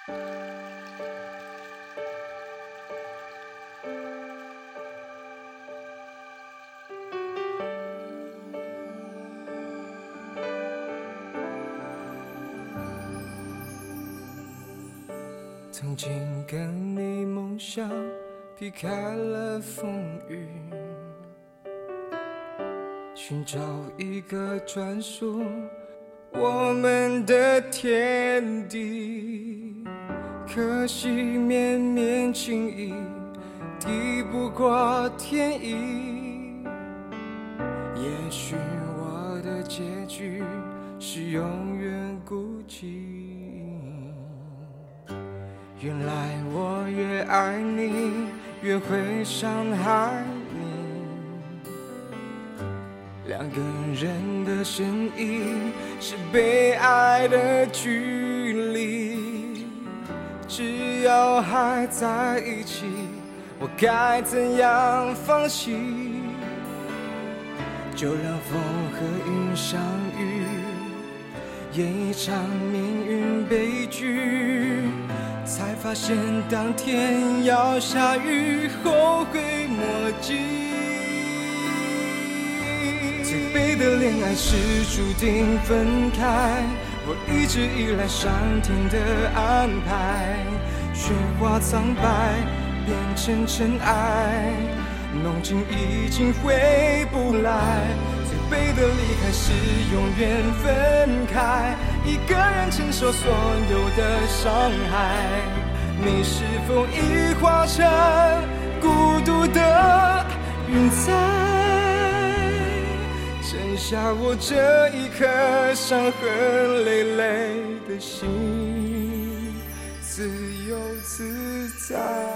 曾经跟你梦想避开了风雨，寻找一个专属我们的天地，可惜绵绵情谊抵不过天意。也许我的结局是永远孤寂，原来我越爱你越会伤害你，两个人的身影是被爱的距离，只要还在一起，我该怎样放弃？就让风和云相遇，演一场命运悲剧，才发现当天要下雨，后悔莫及。最悲的恋爱是注定分开，我一直依赖上天的安排，雪花苍白变成尘埃，梦境已经回不来。最悲的离开是永远分开，一个人承受所有的伤害。你是否已化成孤独的云彩，剩下我这一颗伤痕累累的心，自由自在。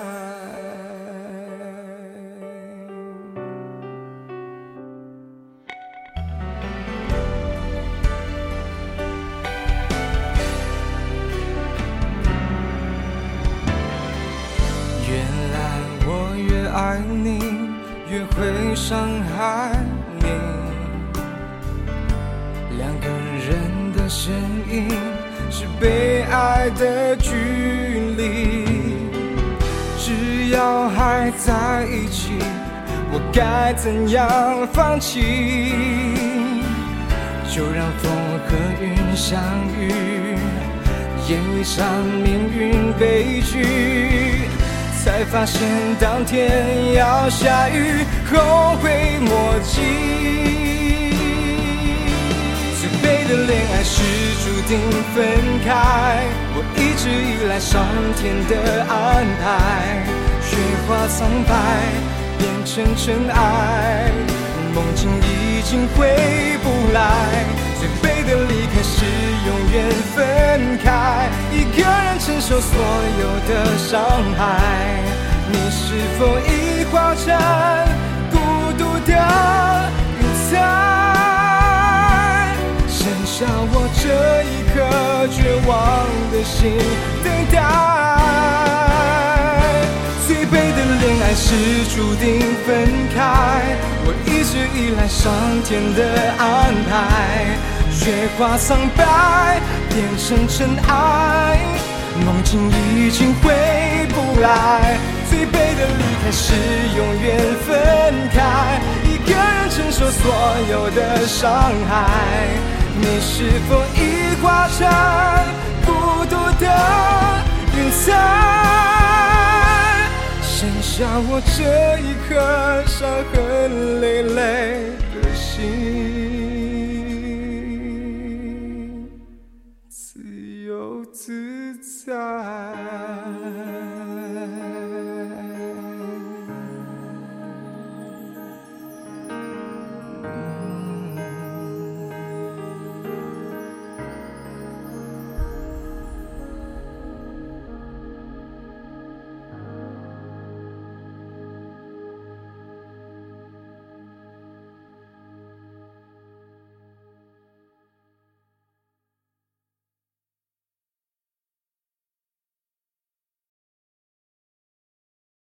爱你越会伤害你，两个人的身影是被爱的距离，只要还在一起，我该怎样放弃？就让风和云相遇，演一场命运悲剧，才发现当天要下雨，后悔莫及。最悲的恋爱是注定分开，我一直依赖上天的安排，雪花苍白变成尘埃，梦境已经回不来。最悲的离开是永远分开，一个人承受所有的伤害。你是否已化成孤独的云彩，剩下我这一颗绝望的心等待。最悲的恋爱是注定分开，我一直依赖上天的安排，雪花苍白变成尘埃，梦境已经回不来。最悲的离开是永远分开，一个人承受所有的伤害。你是否已化成孤独的云彩，剩下我这一颗伤痕累累